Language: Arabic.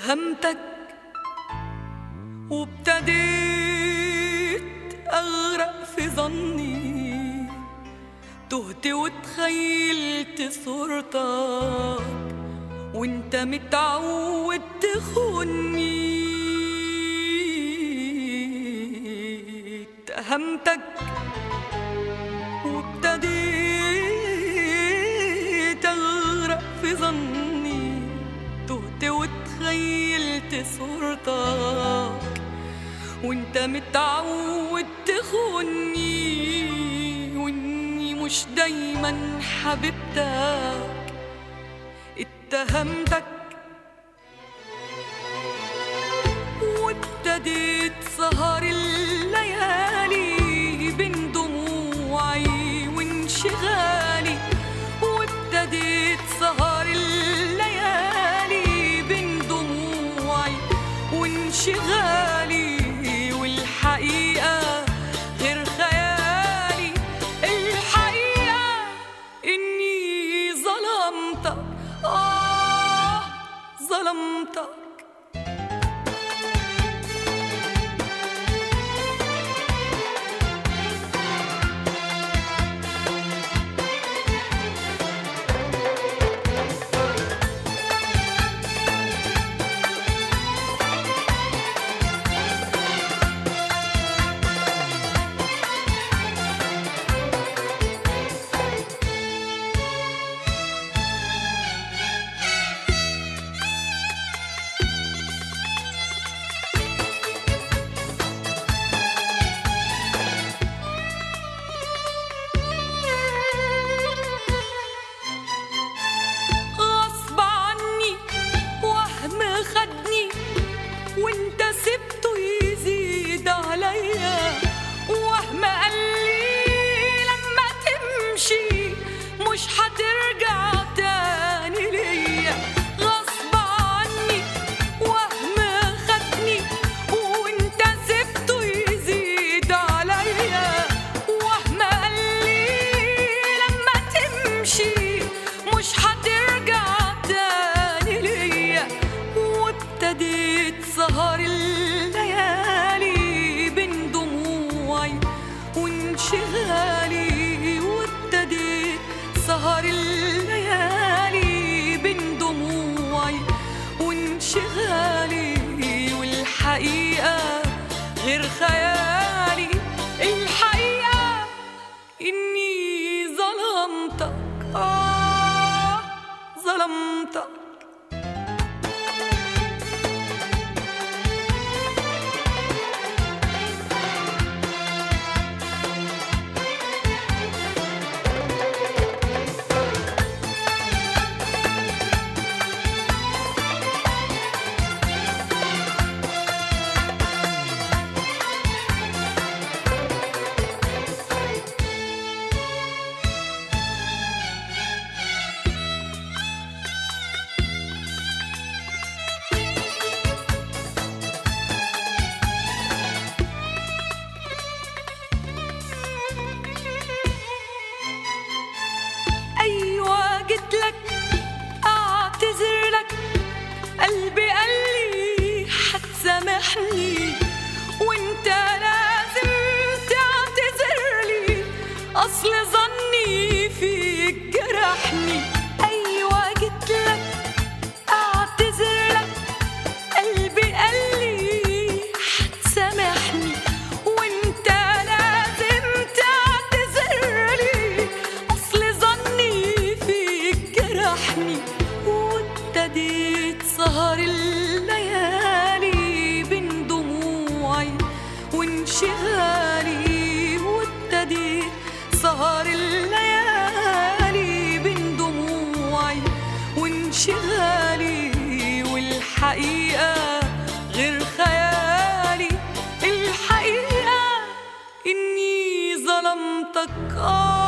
اتهمتك وابتديت أغرق في ظني، تهت وتخيلت صورتك وانت متعود تخوني. اتهمتك وابتديت أغرق في ظني، تهت وتخيلت صورتك وانت متعود تخوني، واني مش دايما حبيبتك. اتهمتك وابتديت سهر الليالي بين دموعي وانشغالي، وابتديت سهر الليالي بين دموعي وانشغالي، والحقيقة غير خيالي. الحقيقة إني ظلمتك، ظلمتك. وانت سبته يزيد عليا، وهم قال لي لما تمشي مش هترجع تاني ليا. غصب عني وهم خدني وانت سبته يزيد عليا، وهم قال لي لما تمشي مش هترجع تاني ليا. وابتديت سهر الليالي بين دموعي وانشغالي، وابتديت سهر الليالي بين دموعي وانشغالي، والحقيقة غير خيالي. الحقيقة إني ظلمتك، ظلمتك. أيوة جيتلك أعتذر لك، قلبي قال لي هتسامحني، وانت لازم تعتذر لي، أصل ظني فيك جرحني. أيوة جيتلك أعتذر لك، قلبي قال لي هتسامحني، وانت لازم تعتذر لي، أصل ظني فيك جرحني. وابتديت سهر الليالي بين دموعي وانشغالي، وابتديت سهر الليالي بين دموعي وانشغالي، والحقيقة غير خيالي. الحقيقة إني ظلمتك،